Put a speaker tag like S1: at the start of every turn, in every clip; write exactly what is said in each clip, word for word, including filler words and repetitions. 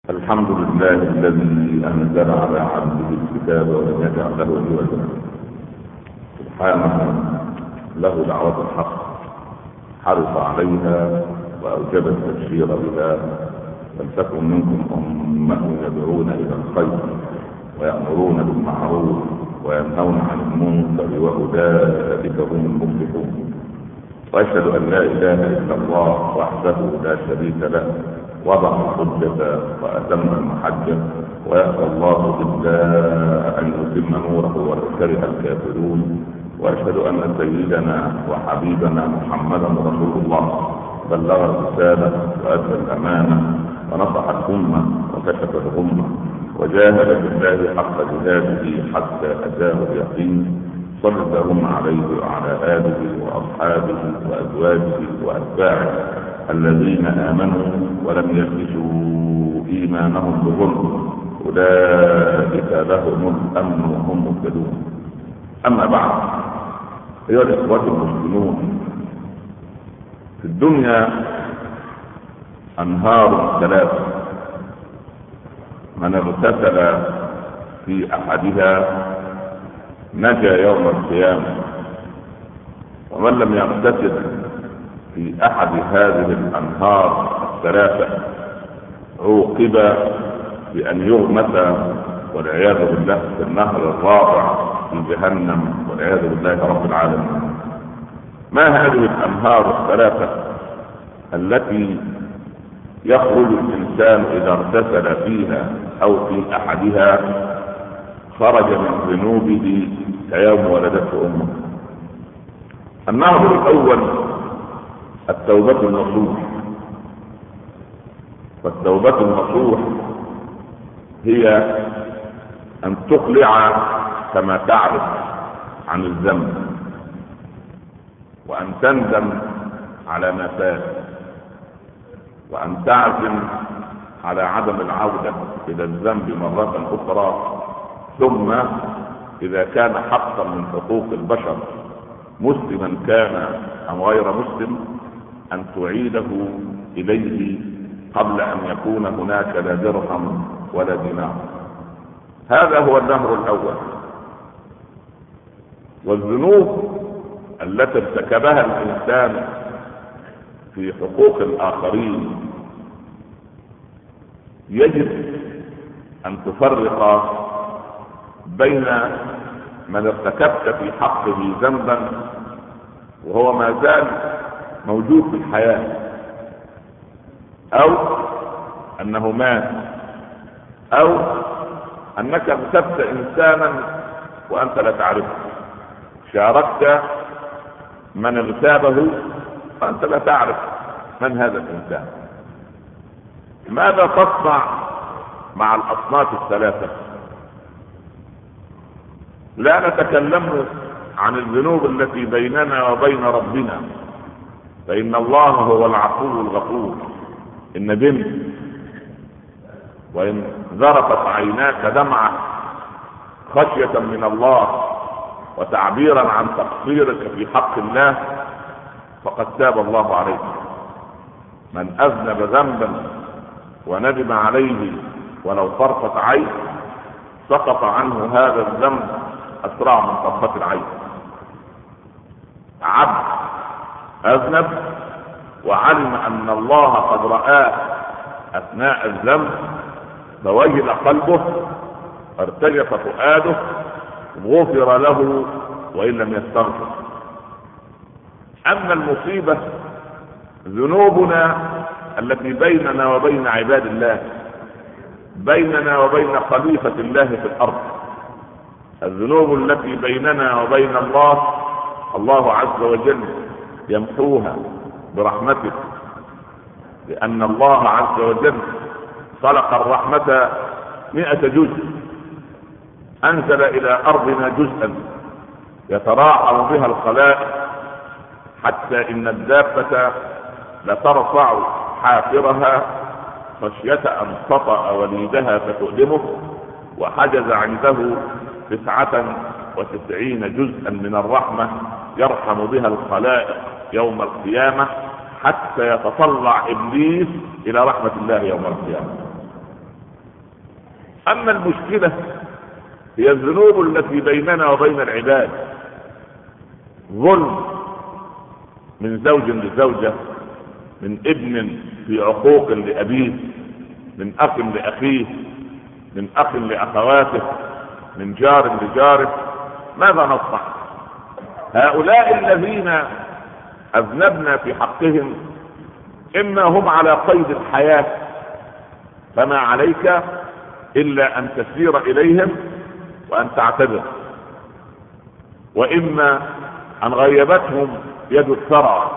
S1: الحمد لله الذي أنزل على عبده الكتاب ولم يجعل له عوجا. سبحانه له دعوة الحق حرص عليها وأوجب التبشير بها. فلتكن منكم أمة يدعون إلى الخير ويأمرون بالمعروف وينهون عن المنكر وأولئك هم المفلحون. وأشهد أن لا إله إلا الله وحده لا شريك له وضع الحجة وأتم المحجة ويأبى الله إلا أن يتم نوره ولو كره الكافرون. وأشهد أن سيدنا وحبيبنا محمدا رسول الله بلغ الرسالة وأدى الأمانة ونصح الأمة وكشف الغمة وجاهد بالله حق جهاده حتى أتاه اليقين. صلى اللهم عليه وعلى آله وأصحابه وأزواجه وأتباعه الذين آمنوا ولم يلبسوا إيمانهم بظلم أولئك لهم الأمن وهم مهتدون. أما بعد، أيها الإخوة المسلمون، في الدنيا أنهار ثلاثة، من اغتسل في أحدها نجا يوم القيامة، ومن لم يغتسل في أحد هذه الأنهار الثلاثة عوقب بأن يغمس والعياذ بالله في النهر الرابع في جهنم والعياذ بالله رب العالمين. ما هذه الأنهار الثلاثة التي يخرج الإنسان إذا اغتسل فيها أو في أحدها خرج من ذنوبه كيوم ولدته أمه؟ النهر الأول التوبة النصوح. والتوبة النصوح هي أن تقلع كما تعرف عن الذنب، وأن تندم على ما فات، وأن تعزم على عدم العودة إلى الذنب مرة أخرى. ثم إذا كان حقا من حقوق البشر مسلما كان أم غير مسلم أن تعيده إليه قبل أن يكون هناك لا درهم ولا دينار. هذا هو النهر الأول. والذنوب التي ارتكبها الإنسان في حقوق الآخرين يجب أن تفرق بين من ارتكبت في حقه ذنبا وهو ما زال موجود في الحياة، أو أنه مات، أو أنك اغتبت إنسانا وأنت لا تعرفه، شاركت من اغتابه وأنت لا تعرف من هذا الإنسان. ماذا تصنع مع الأصناف الثلاثة؟ لا نتكلم عن الذنوب التي بيننا وبين ربنا، فإن الله هو العفو الغفور. إن بنت وإن ذرفت عيناك دمعة خشية من الله وتعبيرا عن تقصيرك في حق الله فقد تاب الله عليك. من أذنب ذنبا وندم عليه ولو طرفة عين سقط عنه هذا الذنب أسرع من طرفة العين. عبد أذنب وعلم أن الله قد رآه أثناء الذنب فوجل قلبه ارتجف فؤاده غفر له وإن لم يستغفر. أما المصيبة ذنوبنا التي بيننا وبين عباد الله، بيننا وبين خليفة الله في الأرض، الذنوب التي بيننا وبين الله الله عز وجل يمحوها برحمته، لأن الله عز وجل خلق الرحمة مئة جزء، أنزل إلى أرضنا جزءا يتراحم بها الخلائق، حتى إن الدابة لترفع حافرها خشية أن تطأ وليدها فتؤلمه، وحجز عنده تسعة وتسعين جزءا من الرحمة يرحم بها الخلائق يوم القيامة، حتى يتطلع إبليس إلى رحمة الله يوم القيامة. اما المشكلة هي الذنوب التي بيننا وبين العباد، ظلم من زوج لزوجة، من ابن في عقوق لأبيه، من أخ لأخيه، من أخ لأخواته، من جار لجاره. ماذا نصنع؟ هؤلاء الذين أذنبنا في حقهم إما هم على قيد الحياة فما عليك إلا أن تسير إليهم وأن تعتذر، وإما أن غيبتهم يد الثرى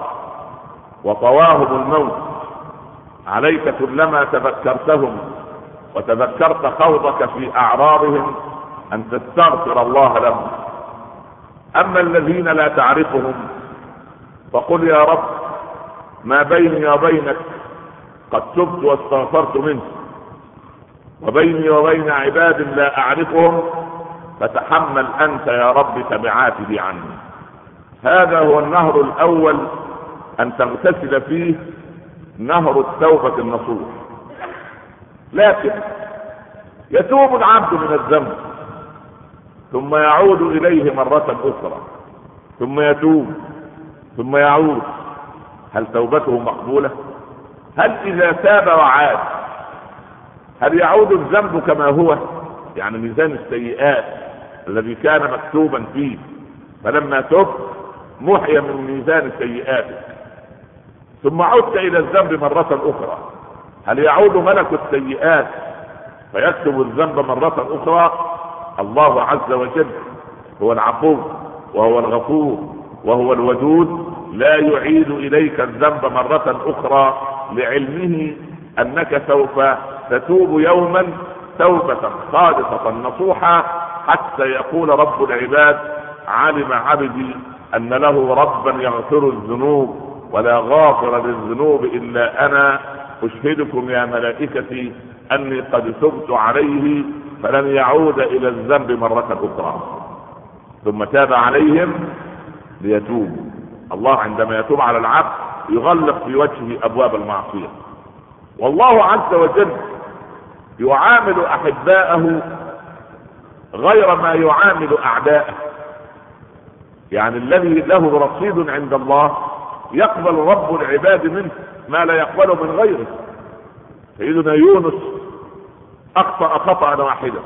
S1: وطواهم الموت، عليك كلما تذكرتهم وتذكرت خوضك في أعراضهم أن تستغفر الله لهم. أما الذين لا تعرفهم فقل يا رب ما بيني وبينك قد تبت واستغفرت منه، وبيني وبين عباد لا أعرفهم فتحمل أنت يا رب تبعاتي عني. هذا هو النهر الأول أن تغتسل فيه، نهر التوبة النصوح. لكن يتوب العبد من الذنب ثم يعود إليه مرة أخرى، ثم يتوب ثم يعود. هل توبته مقبولة؟ هل إذا تاب وعاد هل يعود الذنب كما هو؟ يعني ميزان السيئات الذي كان مكتوبا فيه فلما تب محي من ميزان سيئاته ثم عدت إلى الذنب مرة أخرى، هل يعود ملك السيئات فيكتب الذنب مرة أخرى؟ الله عز وجل هو العفو وهو الغفور وهو الودود، لا يعيد إليك الذنب مرة أخرى لعلمه أنك سوف تتوب يوما توبة خالصة نصوحة، حتى يقول رب العباد علم عبدي أن له ربا يغفر الذنوب ولا غافر للذنوب إلا أنا، أشهدكم يا ملائكتي أني قد تبت عليه فلن يعود إلى الذنب مرة أخرى. ثم تاب عليهم ليتوب. الله عندما يتوب على العبد يغلق في وجهه أبواب المعصية. والله عز وجل يعامل أحباءه غير ما يعامل أعداءه. يعني الذي له رصيد عند الله يقبل رب العباد منه ما لا يقبله من غيره. سيدنا يونس أخطأ خطأ واحدا،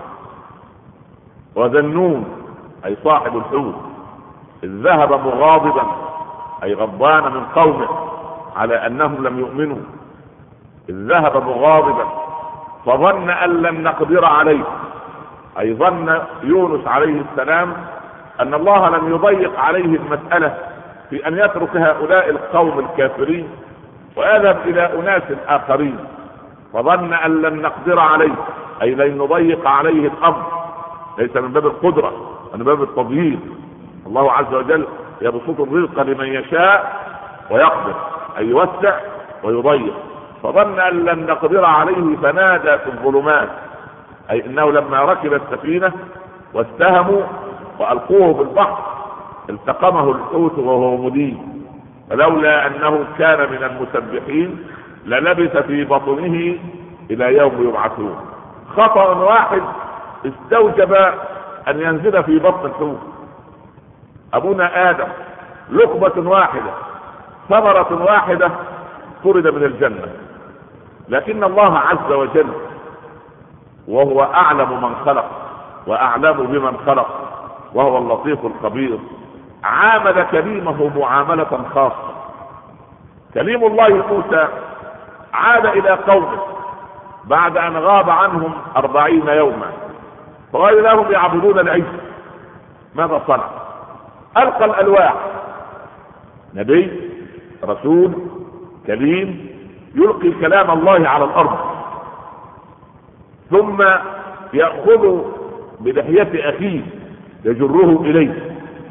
S1: وذنون أي صاحب الحوت إذ ذهب مغاضبا أي غضبان من قومه على أنهم لم يؤمنوا، إذ ذهب مغاضبا فظن أن لم نقدر عليه، أي ظن يونس عليه السلام أن الله لم يضيق عليه المسألة في أن يترك هؤلاء القوم الكافرين ويذهب إلى أناس آخرين، فظن أن لم نقدر عليه أي لن نضيق عليه الأمر، ليس من باب القدرة من باب التضييق. الله عز وجل يبسط الرزق لمن يشاء ويقدر أي يوسع ويضيق، فظن أن لن نقدر عليه فنادى في الظلمات، أي إنه لما ركب السفينة واستهموا وألقوه في البحر التقمه الحوت وهو مليم، فلولا أنه كان من المسبحين للبث في بطنه إلى يوم يبعثون. خطأ واحد استوجب أن ينزل في بطن الحوت. أبونا آدم لقمة واحدة ثمرة واحدة طرد من الجنة، لكن الله عز وجل وهو أعلم من خلق وأعلم بمن خلق وهو اللطيف الخبير عامل كليمه معاملة خاصة. كليم الله موسى عاد إلى قومه بعد أن غاب عنهم أربعين يوما فقال لهم يعبدون العجل. ماذا صنع؟ ألقى الألواح، نبي رسول كليم يلقي كلام الله على الأرض، ثم يأخذ بلحية أخيه يجره إليه.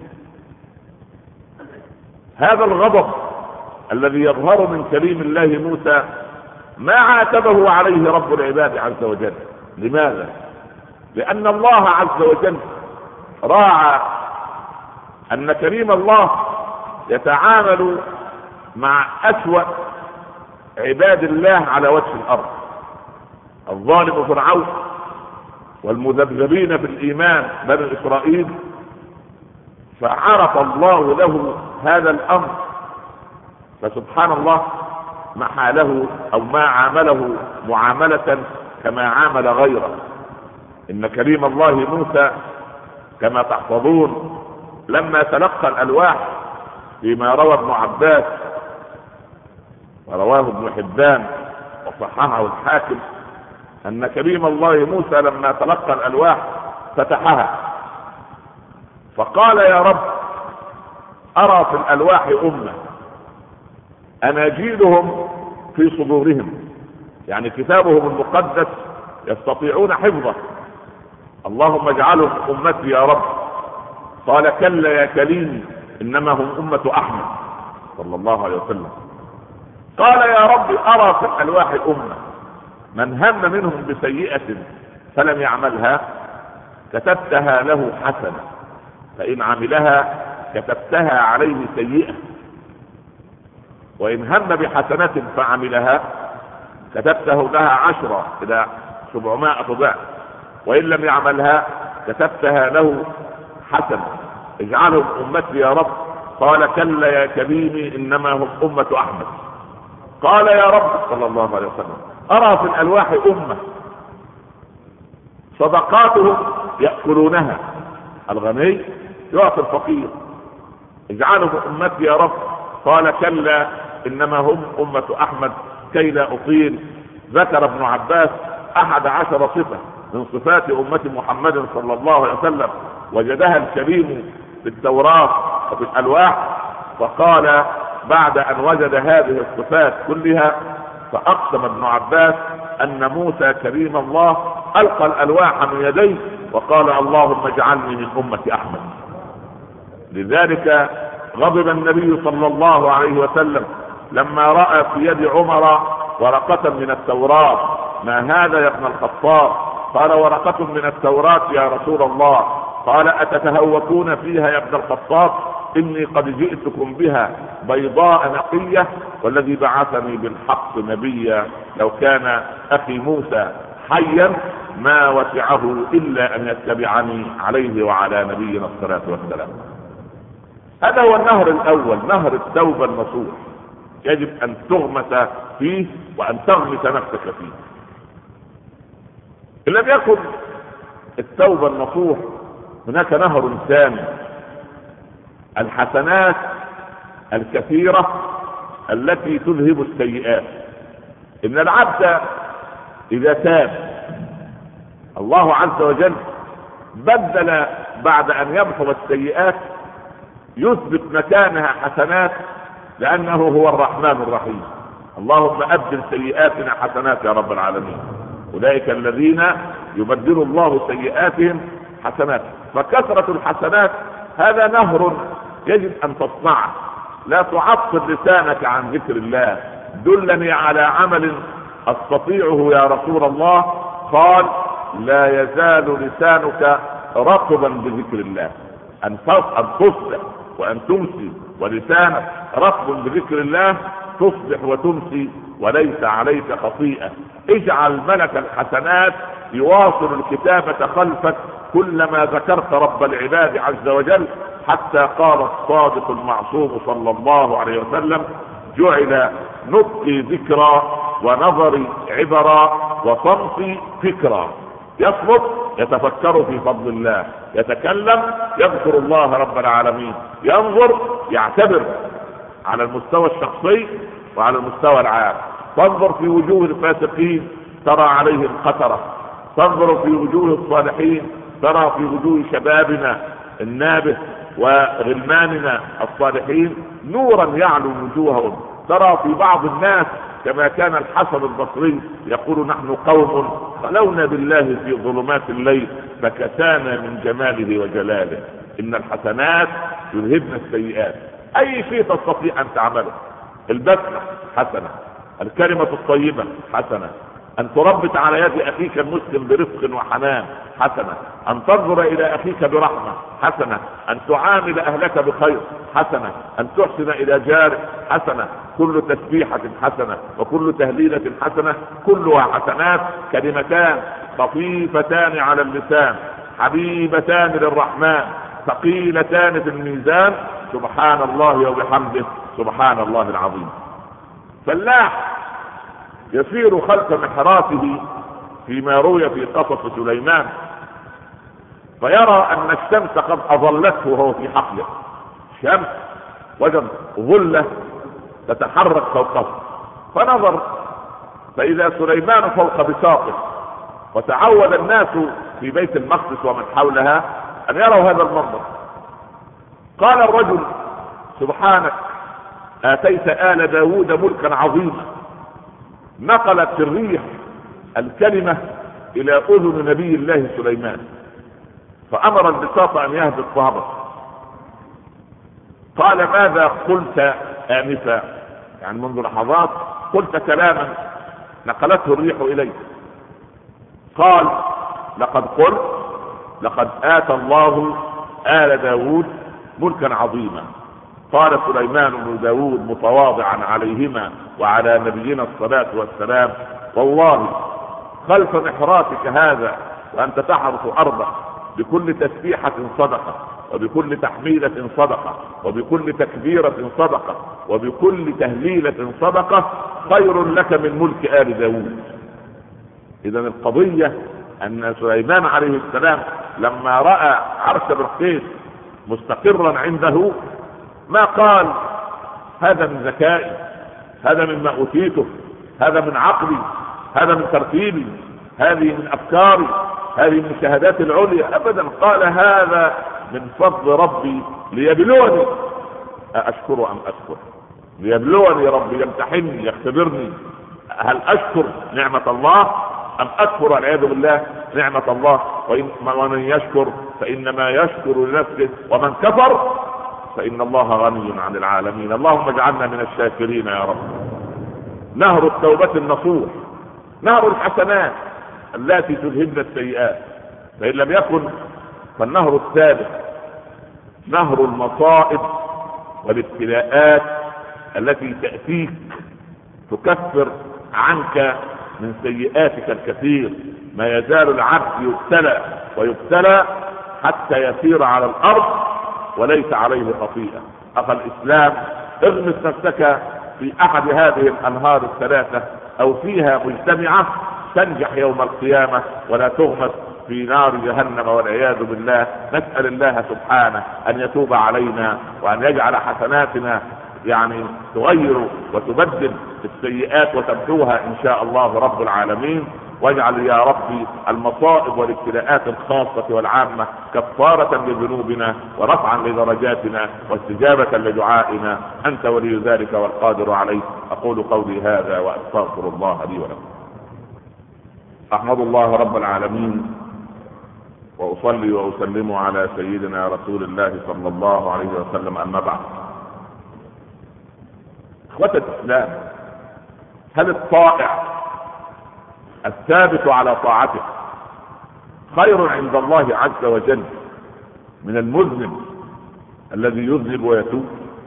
S1: هذا الغضب الذي يظهر من كليم الله موسى ما عاتبه عليه رب العباد عز وجل. لماذا؟ لأن الله عز وجل راعى أن كريم الله يتعامل مع أسوأ عباد الله على وجه الأرض. الظالم فرعون والمذبذبين في الإيمان بني إسرائيل، فعرف الله له هذا الأمر، فسبحان الله محى له أو ما عامله معاملة كما عامل غيره. إن كريم الله موسى كما تحفظون لما تلقى الألواح فيما روى ابن عباس ورواه ابن حبان وصححه الحاكم، أن كريم الله موسى لما تلقى الألواح فتحها فقال يا رب أرى في الألواح أمة أناجيلهم في صدورهم، يعني كتابهم المقدس يستطيعون حفظه، اللهم اجعلهم أمتي يا رب. قال كلا يا كريم إنما هم أمة أحمد صلى الله عليه وسلم. قال يا رب أرى في الألواح أمة من هم منهم بسيئة فلم يعملها كتبتها له حسنة، فإن عملها كتبتها عليه سيئة، وإن هم بحسنة فعملها كتبته لها عشرة إلى سبعمائة ضعف، وإن لم يعملها كتبتها له حسنة، اجعلهم أمتي يا رب. قال كلا يا كريم إنما هم أمة أحمد. قال يا رب صلى الله عليه وسلم أرى في الألواح أمة صدقاتهم يأكلونها، الغني يعطي الفقير، اجعلهم أمتي يا رب. قال كلا إنما هم أمة أحمد كي لا أطيل. ذكر ابن عباس أحد عشر صفة من صفات أمة محمد صلى الله عليه وسلم وجدها الكريم في التوراة وفي الألواح، فقال بعد أن وجد هذه الصفات كلها فأقسم ابن عباس أن موسى كريم الله ألقى الألواح من يديه وقال اللهم اجعلني من أمة أحمد. لذلك غضب النبي صلى الله عليه وسلم لما رأى في يد عمر ورقة من التوراة. ما هذا يا ابن الخطاب؟ قال ورقة من التوراة يا رسول الله. قال أتتهوكون فيها يا ابن الخطاب؟ إني قد جئتكم بها بيضاء نقية والذي بعثني بالحق نبيا، لو كان أخي موسى حيا ما وسعه إلا أن يتبعني عليه وعلى نبينا الصلاة والسلام. هذا هو النهر الأول، نهر التوبة النصوح، يجب أن تغمس فيه وأن تغمس نفسك فيه. إن لم يكن التوبة النصوح هناك نهر ثاني، الحسنات الكثيرة التي تذهب السيئات. إن العبد إذا تاب الله عز وجل بدل بعد أن يمحو السيئات يثبت مكانها حسنات، لأنه هو الرحمن الرحيم. اللهم أبدل سيئاتنا حسنات يا رب العالمين. أولئك الذين يبدل الله سيئاتهم حسنات. فكثرة الحسنات هذا نهر يجب أن تصنعه، لا تعطل لسانك عن ذكر الله. دلني على عمل أستطيعه يا رسول الله. قال لا يزال لسانك رطبا بذكر الله، أن تصبح وأن تمسي ولسانك رطب بذكر الله، تصبح وتمسي وليس عليك خطيئة. اجعل ملك الحسنات يواصل الكتابة خلفك كلما ذكرت رب العباد عز وجل، حتى قال الصادق المعصوم صلى الله عليه وسلم جعل نطقي ذكرى ونظري عبرا وصمتي فكرا. يصمت يتفكر في فضل الله، يتكلم يذكر الله رب العالمين، ينظر يعتبر على المستوى الشخصي وعلى المستوى العام. تنظر في وجوه الفاسقين ترى عليهم قترة، تنظر في وجوه الصالحين ترى في وجوه شبابنا النابه وغلماننا الصالحين نورا يعلو وجوههم. ترى في بعض الناس كما كان الحسن البصري يقول نحن قوم خلونا بالله في ظلمات الليل فكسانا من جماله وجلاله. إن الحسنات يذهبن السيئات. أي شيء تستطيع أن تعمله، البسمة حسنة، الكلمة الطيبة حسنة، أن تربط على يد أخيك المسلم برفق وحنان حسنة، أن تنظر إلى أخيك برحمة حسنة، أن تعامل أهلك بخير حسنة، أن تحسن إلى جارك حسنة. كل تسبيحة حسنة وكل تهليلة حسنة، كلها حسنات. كلمتان خفيفتان على اللسان حبيبتان للرحمن ثقيلتان في الميزان سبحان الله وبحمده سبحان الله العظيم. فلاح يسير خلف محراثه فيما روي في قصص سليمان فيرى ان الشمس قد اظلته وهو في حقله، شمس وجد ظلة تتحرك فوقه فنظر فاذا سليمان فوق بساطه، وتعود الناس في بيت المقدس ومن حولها ان يروا هذا المنظر. قال الرجل سبحانك اتيت آل داود ملكا عظيما. نقلت الريح الكلمة الى اذن نبي الله سليمان فامر البساط ان يهبط فهبط. قال ماذا قلت آنفا؟ يعني منذ لحظات قلت كلاما نقلته الريح اليك. قال لقد قلت لقد آتى الله آل داود ملكا عظيما. قال سليمان بن داود متواضعا عليهما وعلى نبينا الصلاة والسلام والله خلف محراتك هذا وأنت تحرث أرضك بكل تسبيحة صدقة وبكل تحميلة صدقة وبكل تكبيرة صدقة وبكل تهليلة صدقة خير لك من ملك آل داود. إذا القضية أن سليمان عليه السلام لما رأى عرش بلقيس مستقرا عنده ما قال هذا من ذكائي، هذا مما أوتيته، هذا من عقلي، هذا من ترتيبي، هذه من أفكاري، هذه من شهادات العليا. أبدا، قال هذا من فضل ربي ليبلوني أشكر أم أكفر، ليبلوني ربي يمتحني يختبرني هل أشكر نعمة الله أم أكفر والعياذ بالله نعمة الله. ومن يشكر فإنما يشكر لنفسه ومن كفر فإن الله غني عن العالمين. اللهم اجعلنا من الشاكرين يا رب. نهر التوبة النصوح، نهر الحسنات التي تذهبن السيئات، فإن لم يكن فالنهر الثالث نهر المصائب والابتلاءات التي تأتيك تكفر عنك من سيئاتك الكثير. ما يزال العبد يبتلى ويبتلى حتى يسير على الأرض وليس عليه خطيئة. أخا الإسلام، اغمس نفسك في أحد هذه الأنهار الثلاثة أو فيها مجتمعة تنجح يوم القيامة ولا تغمس في نار جهنم والعياذ بالله. نسأل الله سبحانه أن يتوب علينا وأن يجعل حسناتنا يعني تغير وتبدل السيئات وتبدوها إن شاء الله رب العالمين. واجعل يا ربي المصائب والابتلاءات الخاصة والعامة كفارة لذنوبنا ورفعا لدرجاتنا واستجابة لدعائنا. أنت ولي ذلك والقادر عليه. أقول قولي هذا وأستغفر الله لي ولكم. أحمد الله رب العالمين وأصلي وأسلم على سيدنا رسول الله صلى الله عليه وسلم. أما بعد، إخوة الإسلام، هل الطائع الثابت على طاعته خير عند الله عز وجل من المذنب الذي يذنب ويتوب؟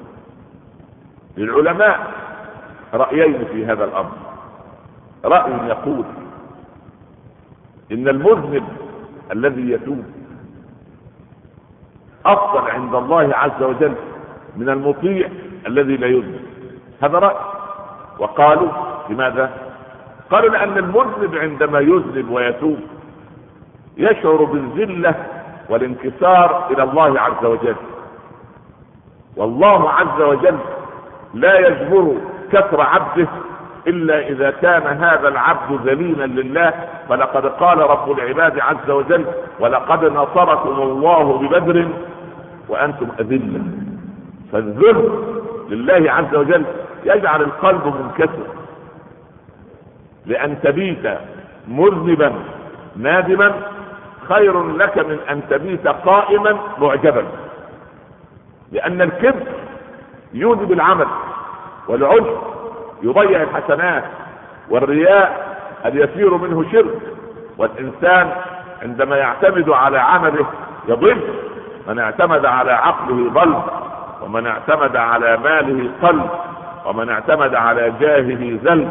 S1: للعلماء رأيين في هذا الأمر. رأي يقول إن المذنب الذي يتوب أفضل عند الله عز وجل من المطيع الذي لا يذنب. هذا رأي. وقالوا لماذا؟ قالوا لأن المذنب عندما يذنب ويتوب يشعر بالذلة والانكسار إلى الله عز وجل، والله عز وجل لا يجبر كسر عبده إلا إذا كان هذا العبد ذليلا لله. فلقد قال رب العباد عز وجل ولقد نصركم الله ببدر وأنتم أذلة. فالذل لله عز وجل يجعل القلب منكسر. لأن تبيت مذنبا نادما خير لك من أن تبيت قائما معجبا، لأن الكبر يوجب العمل، والعجب يضيع الحسنات، والرياء اليسير منه شرك. والإنسان عندما يعتمد على عمله يضل. من اعتمد على عقله ضل، ومن اعتمد على ماله قل، ومن اعتمد على جاهه ذل.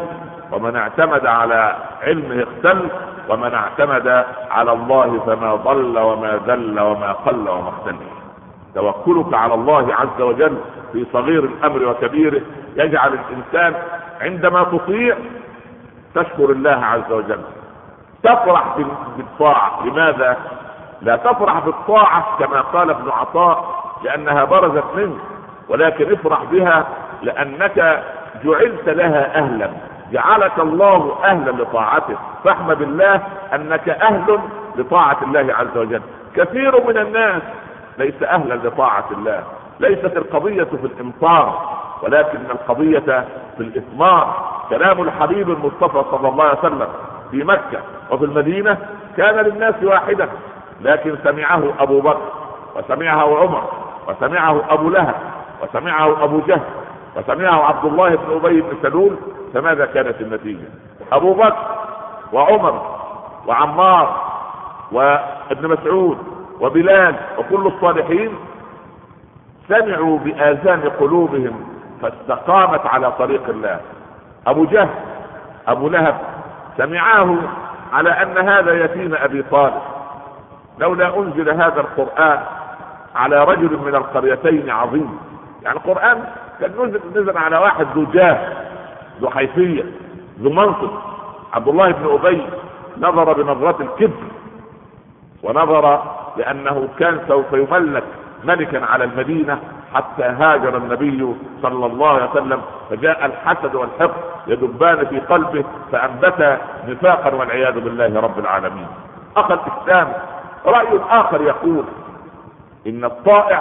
S1: ومن اعتمد على علمه اختل، ومن اعتمد على الله فما ضل وما ذل وما قل وما اختل. توكلك على الله عز وجل في صغير الامر وكبيره يجعل الانسان عندما تطيع تشكر الله عز وجل، تفرح بالطاعة. لماذا لا تفرح بالطاعة كما قال ابن عطاء لأنها برزت منك، ولكن افرح بها لأنك جعلت لها أهلا، جعلك الله أهلا لطاعته، فاحمد بالله أنك أهل لطاعة الله عز وجل. كثير من الناس ليس أهلا لطاعة الله. ليست القضية في الإمطار، ولكن القضية في الإثمار. كلام الحبيب المصطفى صلى الله عليه وسلم في مكة وفي المدينة كان للناس واحدا، لكن سمعه أبو بكر وسمعه عمر وسمعه أبو لهب وسمعه أبو جهل وسمعه عبد الله بن أبي بن سلول. فماذا كانت النتيجة؟ أبو بكر وعمر وعمار وابن مسعود وبلال وكل الصالحين سمعوا بآذان قلوبهم فاستقامت على طريق الله. أبو جهل أبو لهب سمعاه على أن هذا يتيم أبي طالب، لولا أنزل هذا القرآن على رجل من القريتين عظيم. يعني القرآن كان نزل, نزل على واحد ذو جاه ذو حيثية ذو منصب. عبد الله بن أبي نظر بنظرة الكبر، ونظر لأنه كان سوف يملك ملكا على المدينة حتى هاجر النبي صلى الله عليه وسلم، فجاء الحسد والحقد يدبان في قلبه فأنبت نفاقا والعياذ بالله رب العالمين. أخذ الإسلام رأي آخر يقول إن الطائع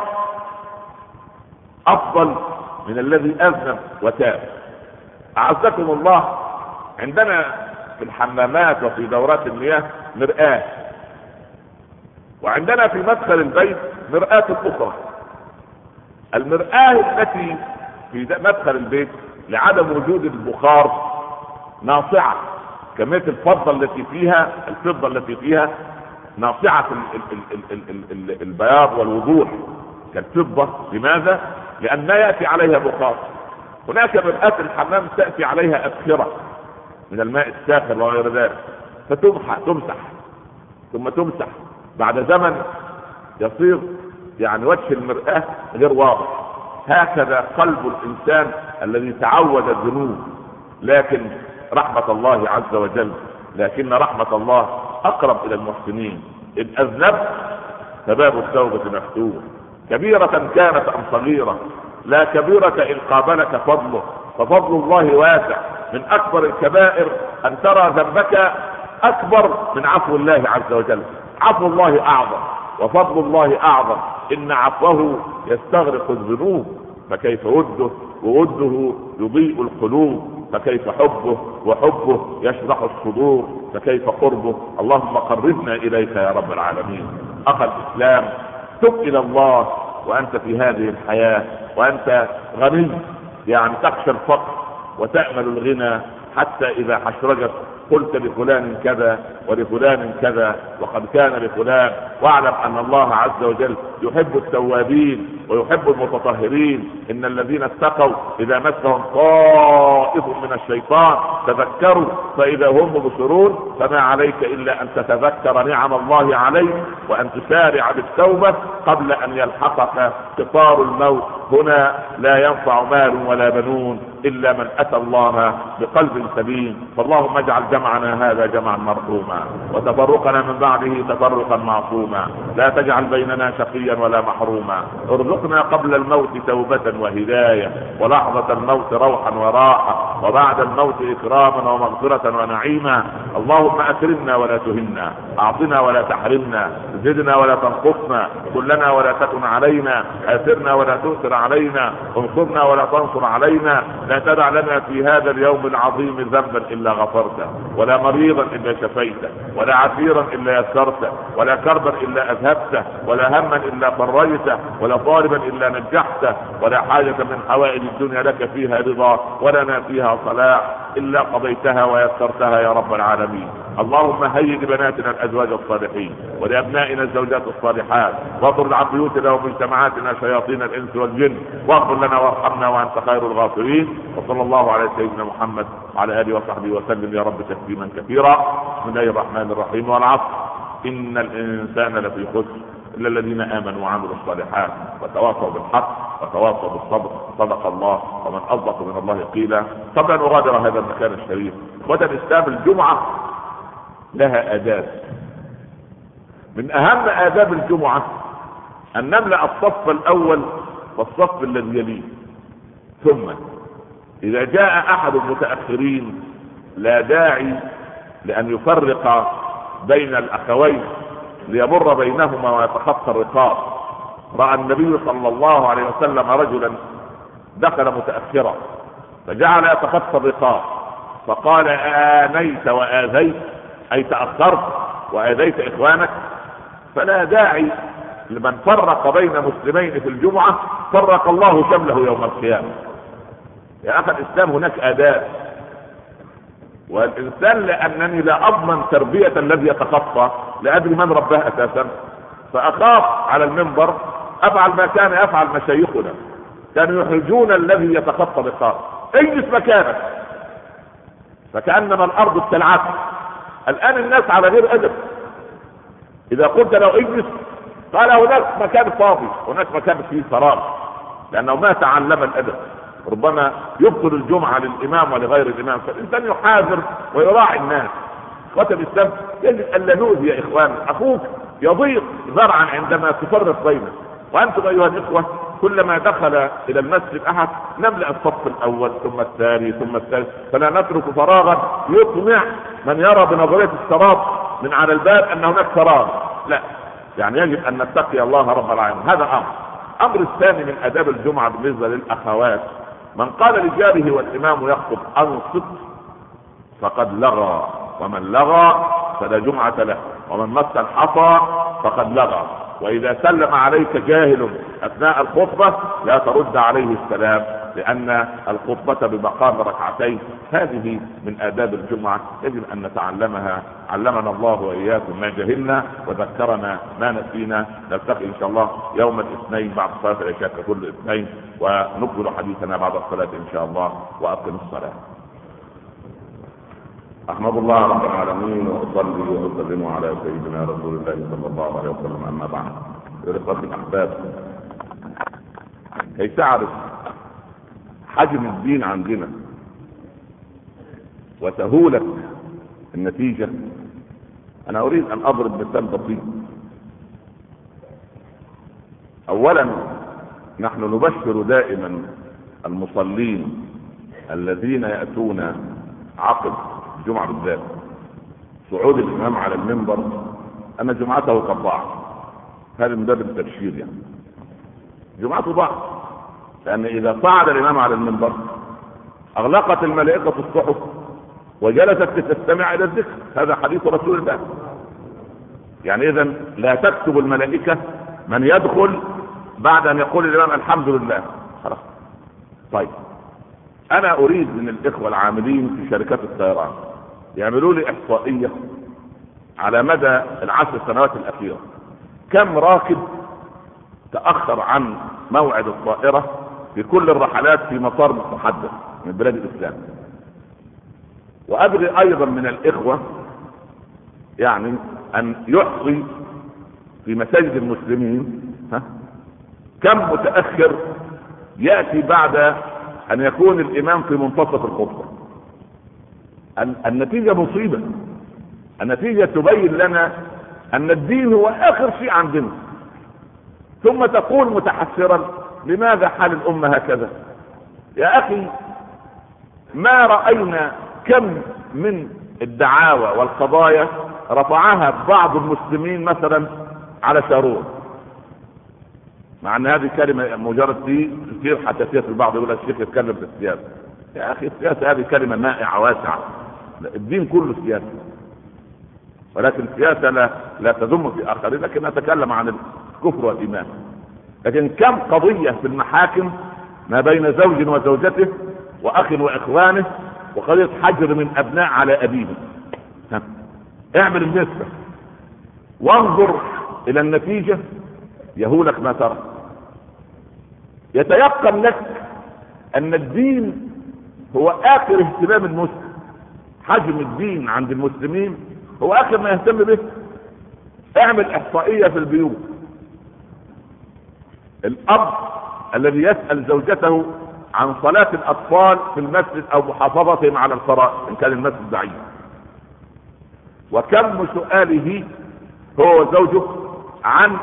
S1: أفضل من الذي أذنب وتاب. أعزكم الله، عندنا في الحمامات وفي دورات المياه مرآة، وعندنا في مدخل البيت مرآة أخرى. المرآة التي في مدخل البيت لعدم وجود البخار ناصعة، كمية الفضة التي فيها الفضة التي فيها ناصعة البياض والوضوح كالفضة. لماذا؟ لأن يأتي عليها بخار. هناك مرآة الحمام تأتي عليها أبخرة من الماء الساخن وغير ذلك، فتمحى تمسح ثم تمسح. بعد زمن يصير يعني وجه المرآة غير واضح. هكذا قلب الإنسان الذي تعود الذنوب. لكن رحمة الله عز وجل، لكن رحمة الله أقرب إلى المحسنين. إن أذنبت فباب التوبة مفتوح، كبيرة كانت أم صغيرة، لا كبيرة إن قابلك فضله، ففضل الله واسع. من أكبر الكبائر أن ترى ذنبك أكبر من عفو الله عز وجل. عفو الله أعظم وفضل الله أعظم. إن عفوه يستغرق الذنوب، فكيف وده ووده يضيء القلوب، فكيف حبه وحبه يشرح الصدور، فكيف قربه. اللهم قربنا إليك يا رب العالمين. أخ الإسلام، تب إلى الله وأنت في هذه الحياة وأنت غني، يعني تخشى الفقر وتأمل الغنى، حتى إذا حشرجت قلت لفلان كذا ولفلان كذا وقد كان لفلان. واعلم أن الله عز وجل يحب التوابين ويحب المتطهرين. إن الذين اتقوا إذا مسهم طائف من الشيطان تذكروا فإذا هم مبصرون. فما عليك إلا أن تتذكر نعم الله عليك وأن تسارع بالتوبة قبل أن يلحقك قطار الموت. هنا لا ينفع مال ولا بنون إلا من أتى الله بقلب سليم. فاللهم اجعل جمعنا هذا جمعا مرحوما وتفرقنا من بعده تفرقا معصوما. لا تجعل بيننا شقيا ولا محروما. ارزقنا قبل الموت توبة وهداية، ولحظة الموت روحا وراحة، وبعد الموت إكراما ومغفرة ونعيما. اللهم أكرمنا ولا تهنا، أعطنا ولا تحرمنا، زدنا ولا تنقصنا، كلنا ولا تكن علينا، آثرنا ولا تؤثر علينا، انصرنا ولا تنصر علينا. لا تدع لنا في هذا اليوم العظيم ذنبا إلا غفرته، ولا مريضا إلا شفيته، ولا عسيرا إلا يسرته، ولا كربا إلا أذهبته، ولا هما إلا فرجته، ولا طالبا إلا نجحته، ولا حاجة من حوائج الدنيا لك فيها رضا ولنا فيها صلاح إلا قضيتها ويسرتها يا رب العالمين. اللهم هيئ لبناتنا الأزواج الصالحين ولأبنائنا الزوجات الصالحات، واغفر عن بيوتنا ومجتمعاتنا شياطين الإنس والجن، واغفر لنا وارحمنا وأنت خير الغافرين. وصلى الله على سيدنا محمد وعلى آله وصحبه وسلم يا رب تسليما كثيرا. بسم الله الرحمن الرحيم. والعصر إن الإنسان لفي خسر إلا الذين آمنوا وعملوا الصالحات وتواصوا بالحق وتواصوا بالصبر. صدق الله ومن أصدق من الله قيلا. قبل أن أغادر هذا المكان الشريف، إخوة الإسلام، الجمعة لها آداب. من أهم آداب الجمعة أن نملأ الصف الأول والصف الذي يليه، ثم إذا جاء أحد المتأخرين لا داعي لأن يفرق بين الأخوين ليمر بينهما ويتخطى الرقاب. رأى النبي صلى الله عليه وسلم رجلا دخل متأخرا فجعل يتخطى الرقاب، فقال: آنيت وآذيت، أي تأخرت وآذيت إخوانك. فلا داعي لمن فرق بين مسلمين في الجمعة فرق الله شمله يوم القيامة. يا أخي الإسلام هناك آداب، والإنسان لأنني لا أضمن تربية الذي يتخطى، لا أدري من رباه أساسا، فأخاف على المنبر أفعل ما كان يفعل مشايخنا، كانوا يحرجون الذي يتخطى الرقاب: اجلس مكانك، فكأنما الأرض ابتلعت. الآن الناس على غير أدب، إذا قلت لو اجلس قال هناك مكان فاضي، هناك مكان فيه فراغ، لأنه ما تعلم الأدب. ربما يبطل الجمعة للإمام ولغير الإمام، فالإنسان يحاذر ويراعي الناس. إخوة الإسلام، يجب أن لا نؤذي يا إخوان. أخوك يضيق ذرعا عندما تفرق بينه، وأنتم أيها الإخوة كلما دخل إلى المسجد أحد نملأ الصف الأول ثم الثاني ثم الثالث، فلا نترك فراغا يطمع من يرى بنظرية السراب من على الباب أن هناك فراغ. لا، يعني يجب أن نتقي الله رب العالمين. هذا أمر. أمر الثاني من آداب الجمعة بالنسبة للأخوات: من قال لجاره والإمام يخطب أنصت فقد لغى، ومن لغى فلا جمعة له، ومن مس الحصى فقد لغى. وإذا سلم عليك جاهل أثناء الخطبة لا ترد عليه السلام، لأن الخطبة بمقام ركعتين. هذه من آداب الجمعة يجب أن نتعلمها. علمنا الله وإياكم ما جهلنا وذكرنا ما نسينا. نلتقي إن شاء الله يوم الاثنين بعد صلاة العشاء كل اثنين، ونكمل حديثنا بعد الصلاة إن شاء الله. وأقم الصلاة. أحمد الله رب العالمين وأصلي وأسلم على سيدنا رسول الله صلى الله عليه وسلم. أما بعد، إخوة الأحباب، كي تعرف حجم الدين عندنا وسهولة النتيجة، أنا أريد أن أضرب مثال بسيط. أولا، نحن نبشر دائما المصلين الذين يأتون عقب الجمعة بالذات صعود الإمام على المنبر أن جمعته قد ضاعت. هذا من باب التبشير، يعني جمعته ضاعت، لأن إذا صعد الإمام على المنبر أغلقت الملائكة الصحف وجلست تستمع إلى الذكر. هذا حديث رسول الله. يعني إذن لا تكتب الملائكة من يدخل بعد أن يقول الإمام الحمد لله. خلاص. طيب، أنا أريد من الإخوة العاملين في شركات الطيران يعملوا لي إحصائية على مدى العشر سنوات الأخيرة، كم راكب تأخر عن موعد الطائرة في كل الرحلات في مطار محدد من بلاد الإسلام. وأبغي أيضا من الإخوة يعني أن يحصي في مساجد المسلمين ها كم متأخر يأتي بعد أن يكون الإمام في منتصف الخطبة. النتيجة مصيبة. النتيجة تبين لنا أن الدين هو آخر شيء عندنا، ثم تقول متحسرا: لماذا حال الأمة هكذا؟ يا أخي، ما رأينا كم من الدعاوى والقضايا رفعها بعض المسلمين مثلا على شارون، مع ان هذه كلمة مجرد دي كثير حساسية في البعض، يقول الشيخ يتكلم في السياسة. يا أخي، السياسة هذه كلمة مائعة واسعة، الدين كله سياسة، ولكن السياسة لا, لا تذم في آخرين، لكن نتكلم عن الكفر والإيمان. لكن كم قضية في المحاكم ما بين زوج وزوجته وأخ وإخوانه وقضية حجر من ابناء على ابيهم. اعمل النسبة وانظر الى النتيجة يهولك ما ترى. يتيقن لك ان الدين هو اخر اهتمام المسلم، حجم الدين عند المسلمين هو اخر ما يهتم به. اعمل احصائية في البيوت، الاب الذي يسأل زوجته عن صلاة الاطفال في المسجد او محافظتهم على الفرائض ان كان المسجد ضعيف، وكم سؤاله هو وزوجه عن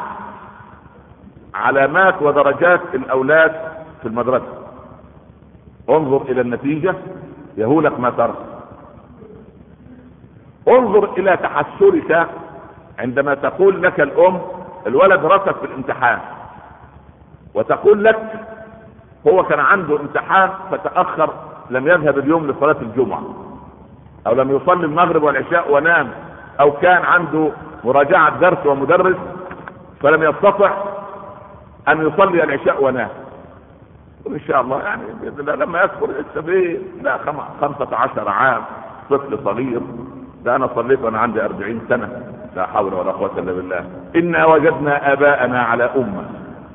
S1: علامات ودرجات الاولاد في المدرسة. انظر الى النتيجة يهولك ما ترى. انظر الى تحسرك عندما تقول لك الام الولد رسب في الامتحان، وتقول لك هو كان عنده امتحان فتأخر لم يذهب اليوم لصلاة الجمعة، او لم يصلي المغرب والعشاء ونام، او كان عنده مراجعة درس ومدرس فلم يستطع ان يصلي العشاء ونام. ان شاء الله يعني لما يذكر لسه لا خمسة عشر عام طفل صغير، ده انا صليت وانا عندي اربعين سنة، لا حول ولا قوة الا بالله. انا وجدنا اباءنا على امة.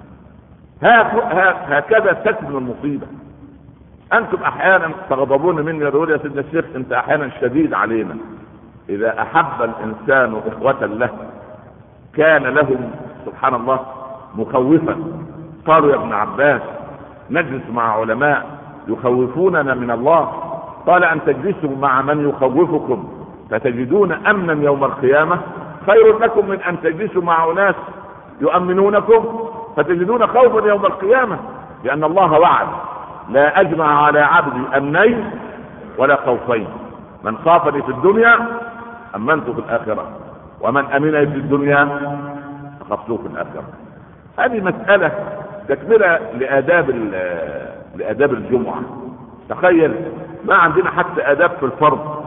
S1: هكذا تكمن المصيبة. انتم احيانا تغضبون مني يقول يا سيدنا الشيخ انت احيانا شديد علينا. اذا احب الانسان اخوة له كان لهم سبحان الله مخوفا. قالوا يا ابن عباس نجلس مع علماء يخوفوننا من الله، قال ان تجلسوا مع من يخوفكم فتجدون امنا يوم القيامة خير لكم من ان تجلسوا مع ناس يؤمنونكم فتجدون خوفا يوم القيامة، لان الله وعد لا اجمع على عبدي امنين ولا خوفين، من خافني في الدنيا امنته في الاخرة، ومن امنني في الدنيا خفته في الاخرة. هذه مسألة تكملة لآداب لآداب الجمعة. تخيل ما عندنا حتى آداب في الفرض،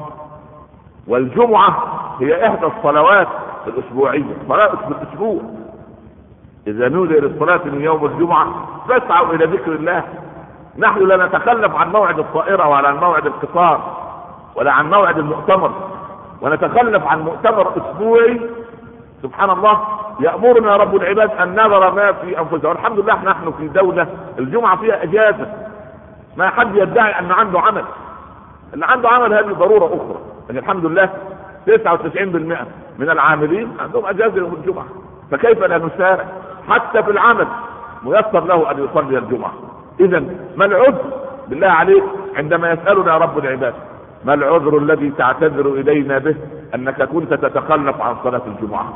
S1: والجمعة هي احدى الصلوات الاسبوعية، صلاة في الاسبوع. اذا نودي للصلاة من يوم الجمعة فاسعوا الى ذكر الله. نحن لا نتخلف عن موعد الطائرة ولا عن موعد القطار ولا عن موعد المؤتمر، ونتخلف عن مؤتمر اسبوعي سبحان الله يأمرنا رب العباد ان نذر ما في انفسنا. والحمد لله نحن في دولة الجمعة فيها اجازة، ما حد يدعي ان عنده عمل. اللي عنده عمل هذه ضرورة اخرى، لكن الحمد لله تسعة وتسعين بالمئة من العاملين عندهم اجازة يوم الجمعة. فكيف لا نسارع حتى في العمل ميسر له ان يصلي الجمعة. اذا ما العذر بالله عليك عندما يسألنا رب العباد ما العذر الذي تعتذر الينا به انك كنت تتخلف عن صلاة الجمعة؟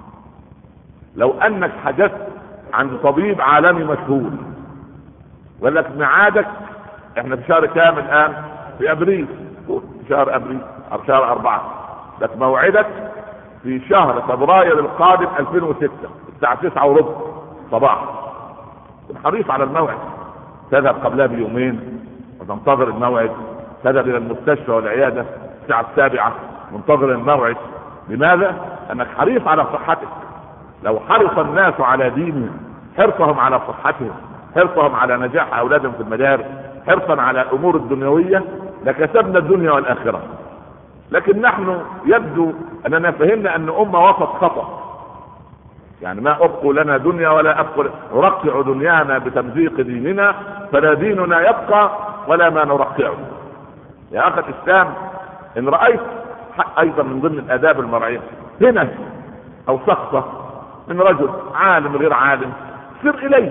S1: لو انك حدثت عند طبيب عالمي مشهور وقال لك ميعادك احنا في شهر كام الان؟ في ابريل، في شهر ابريل او شهر اربعة، لك موعدك في شهر فبراير القادم ألفين وستة الساعة تسعة وربع صباحا. حريص على الموعد، تذهب قبلها بيومين وتنتظر الموعد، تذهب الى المستشفى والعيادة الساعة السابعة منتظر الموعد. لماذا؟ انك حريص على صحتك. لو حرص الناس على دينهم حرصهم على صحتهم، حرصهم على نجاح اولادهم في المدارس، حرصا على الامور الدنيوية لكسبنا الدنيا والاخرة. لكن نحن يبدو اننا فهمنا ان امة وسط خطأ، يعني ما ابقوا لنا دنيا ولا ابقوا نرقع دنيانا بتمزيق ديننا فلا ديننا يبقى ولا ما نرقعه. يا اخي الاسلام ان رأيت ايضا من ضمن الاداب المرعية هنا او سخطة من رجل عالم غير عالم سر اليه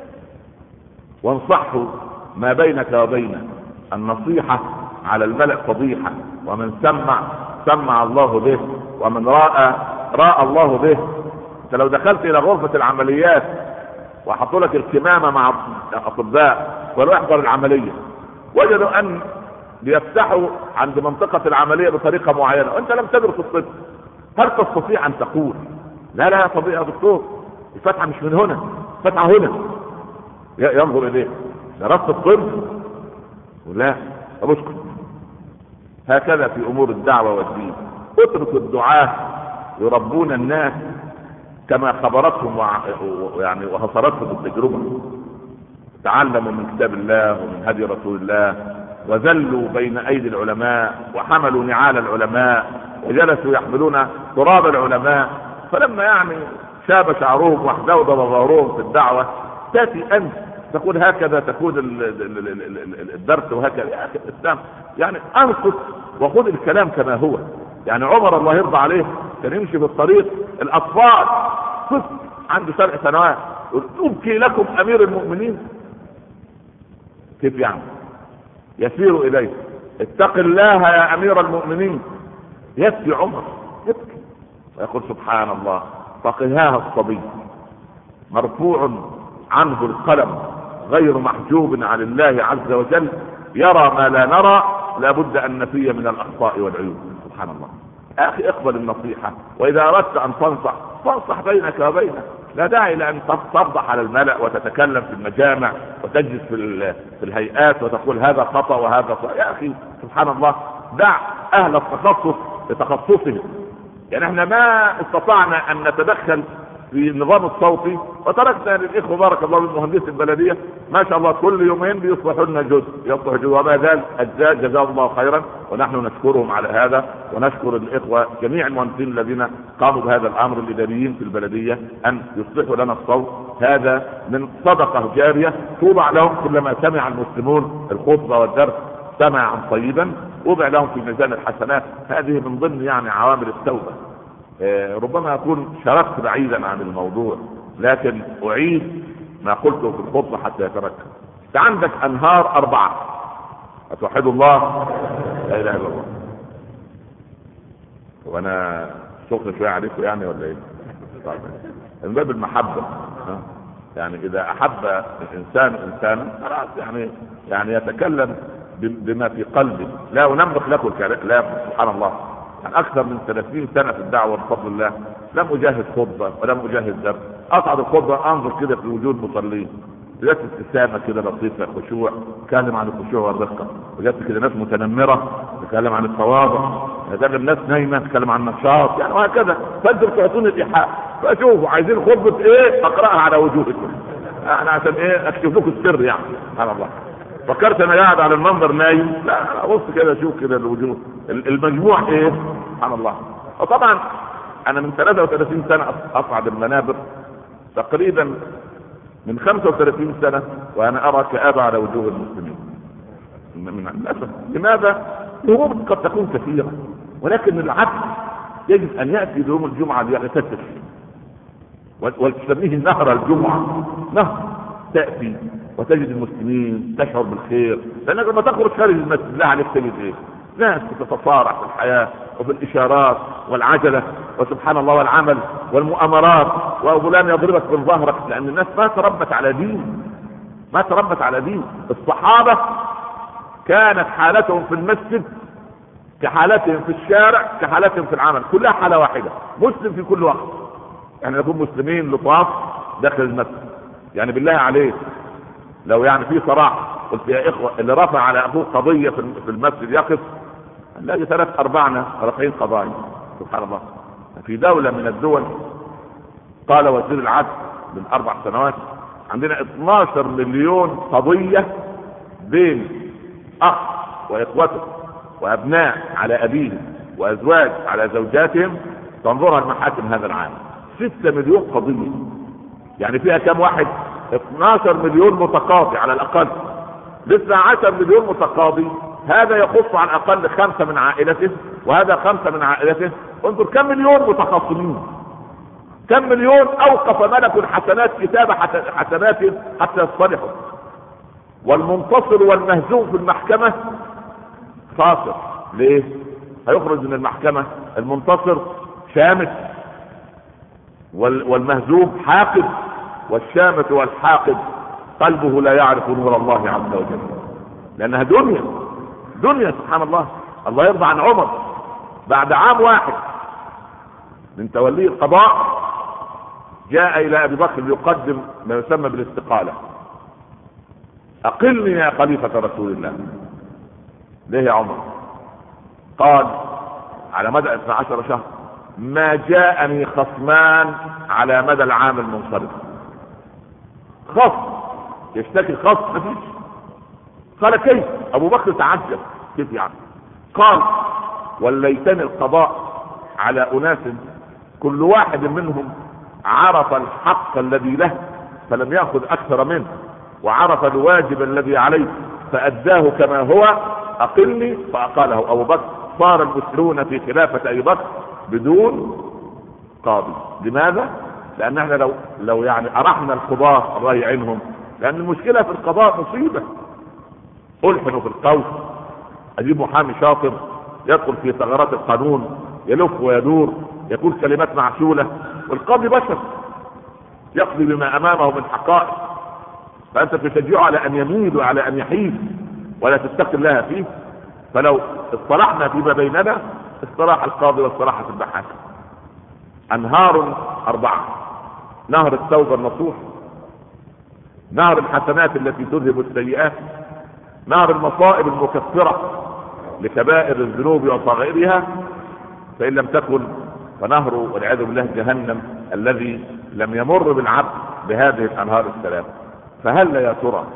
S1: وانصحه. ما بينك وبينه النصيحة على الملأ فضيحة، ومن سمع سمع الله به، ومن رأى رأى الله به. انت لو دخلت الى غرفة العمليات وحطوا لك الكمامة مع الاطباء ولو يحضر العملية وجدوا ان بيفتحوا عند منطقة العملية بطريقة معينة وانت لم تدرس الطب، هل تستطيع ان تقول لا لا طبيعي يا دكتور الفتحة مش من هنا، الفتحة هنا؟ ينظر اليه درست الطب ولا اسكت. هكذا في امور الدعوة والدين. اترك الدعاة يربون الناس كما خبرتهم يعني وحصرتهم التجربة. تعلموا من كتاب الله ومن هدي رسول الله وذلوا بين ايدي العلماء وحملوا نعال العلماء وجلسوا يحملون تراب العلماء، فلما يعني شاب شعرهم واحدود ظهورهم في الدعوة تأتي انت تقول هكذا تكون الدرس وهكذا. يا اخي الاسلام يعني انصت وخذ الكلام كما هو. يعني عمر الله يرضى عليه كان يمشي في الطريق الاطفال طفل عنده سبع سنوات ابكي لكم امير المؤمنين، كيف يعني؟ يسير اليه اتق الله يا امير المؤمنين، يبكي عمر يبكي ويقول سبحان الله فقهاها الصبي مرفوع عنه القلم غير محجوب عن الله عز وجل، يرى ما لا نرى لابد ان نفي من الاخطاء والعيوب. سبحان الله. اخي اقبل النصيحة، واذا اردت ان تنصح فانصح بينك وبينه، لا داعي لان تفضح على الملأ وتتكلم في المجامع وتجلس في, في الهيئات وتقول هذا خطأ وهذا خطأ. يا اخي سبحان الله دع اهل التخصص لتخصصهم. يعني احنا ما استطعنا ان نتدخل في النظام الصوتي وتركنا للاخوه بارك الله من مهندس البلديه ما شاء الله كل يومين بيصلحوا لنا جزء يصلح جزء وما زال اجزاء جزاهم الله خيرا، ونحن نشكرهم على هذا ونشكر الاخوه جميع المهندسين الذين قاموا بهذا الامر الاداريين في البلديه ان يصلحوا لنا الصوت. هذا من صدقه جاريه توضع لهم كلما سمع المسلمون الخطبه والدرس سمعا طيبا وضع لهم في ميزان الحسنات. هذه من ضمن يعني عوامل التوبه. ربما اكون شرفت بعيدا عن الموضوع لكن اعيد ما قلته في الخطبه حتى يتركز. انت عندك انهار اربعه اتوحدوا الله لا اله الا الله. وانا سخن شويه عليكم يعني ولا ايه؟ طيب من باب المحبه يعني اذا احب الانسان انسانا خلاص يعني يعني يتكلم بما في قلبه. لا انمق لكم الكلام سبحان الله. يعني اكثر من ثلاثين سنة في الدعوة بفضل الله لم اجاهد خطبة ولم اجاهد درس. اصعد الخطبة انظر كده في وجود مصلين وجدت ابتسامة كده لطيفة خشوع تكلم عن الخشوع والرقة، وجدت كده ناس متنمرة تتكلم عن التواضع، وجدت ناس نايمة تتكلم عن النشاط يعني وهكذا. فانتم تعطوني الايحاء فاشوفوا عايزين خطبة ايه اقرأها على وجوهكم انا عشان ايه اكشف لكم السر يعني. سبحان الله فكرت انا قاعد على المنظر نايم، لا بص كده اشوف كده الوجوه المجموع ايه سبحان الله. وطبعا انا من ثلاثة وثلاثين سنة اصعد المنابر تقريبا من خمسة وثلاثين سنة وانا ارى كآبة على وجوه المسلمين من الاسف. لماذا؟ الهموم قد تكون كثيرة ولكن العبد يجب ان يأتي يوم الجمعة ليغتسل وتسميه نهر الجمعة. نهر تأتي وتجد المسلمين تشعر بالخير، لانك لما تخرج خارج المسجد لا عليك تجد ايه؟ ناس تتصارع في الحياة وفي الاشارات والعجلة وسبحان الله والعمل والمؤامرات وفلان يضربك بالظهر، لان الناس ما تربت على دين ما تربت على دين. الصحابة كانت حالتهم في المسجد كحالتهم في الشارع كحالتهم في العمل، كلها حالة واحدة، مسلم في كل وقت. يعني نكون مسلمين لطاف داخل المسجد. يعني بالله عليك لو يعني في صراع قلت يا اخوة اللي رفع على اخوه قضية في المسجد يقف نلاقي ثلاث اربعنا رافعين قضايا. سبحان الله. في دولة من الدول قال وزير العدل من اربع سنوات عندنا اثناشر مليون قضية بين اخ واخوته وابناء على ابيهم وازواج على زوجاتهم تنظرها المحاكم هذا العام. ستة مليون قضية يعني فيها كم واحد؟ اثناشر مليون متقاضي على الاقل. لسه عشر مليون متقاضي، هذا يخص على الاقل خمسة من عائلته وهذا خمسة من عائلته. انظر كم مليون متخاصمين، كم مليون اوقف ملك الحسنات كتاب حسنات حتى يصطلحوا. والمنتصر والمهزوم في المحكمة خاسر. ليه؟ هيخرج من المحكمة المنتصر شامت والمهزوم حاقد، والشامت والحاقد قلبه لا يعرف نور الله عز وجل، لانها دنيا دنيا. سبحان الله. الله يرضى عن عمر بعد عام واحد من توليه القضاء جاء الى ابي بكر يقدم ما يسمى بالاستقالة. اقلني يا خليفة رسول الله. ليه يا عمر؟ قال على مدى اثني عشر شهر ما جاءني خصمان على مدى العام المنصرف. خصم يشتكي خصم مفيش. قال كيف؟ ابو بكر تعجب، كيف يعني؟ قال وليتني القضاء على اناس كل واحد منهم عرف الحق الذي له فلم يأخذ اكثر منه، وعرف الواجب الذي عليه فأداه كما هو، اقلني فاقاله ابو بكر. صار المسلمون في خلافة ابي بكر بدون قاضي. لماذا؟ لان احنا لو لو يعني ارحنا القضاة الله يعينهم، لان المشكلة في القضاء مصيبة. الحنوا في القول، اجيب محامي شاطر يدخل في ثغرات القانون يلف ويدور يقول كلمات معسولة، والقاضي بشر يقضي بما امامه من حقائق، فانت تشجعه على ان يميل وعلى ان يحيد ولا تتقي الله فيه. فلو اصطلحنا فيما بيننا اصطلاح القاضي واصطلاحة المحاكم. انهار اربعة: نهر التوبة النصوح، نهر الحسنات التي تذهب السيئات، نهر المصائب المكفرة لكبائر الذنوب وصغائرها، فإن لم تكن فنهر والعياذ بالله جهنم الذي لم يمر بالعبد بهذه الانهار الثلاث. فهل يا ترى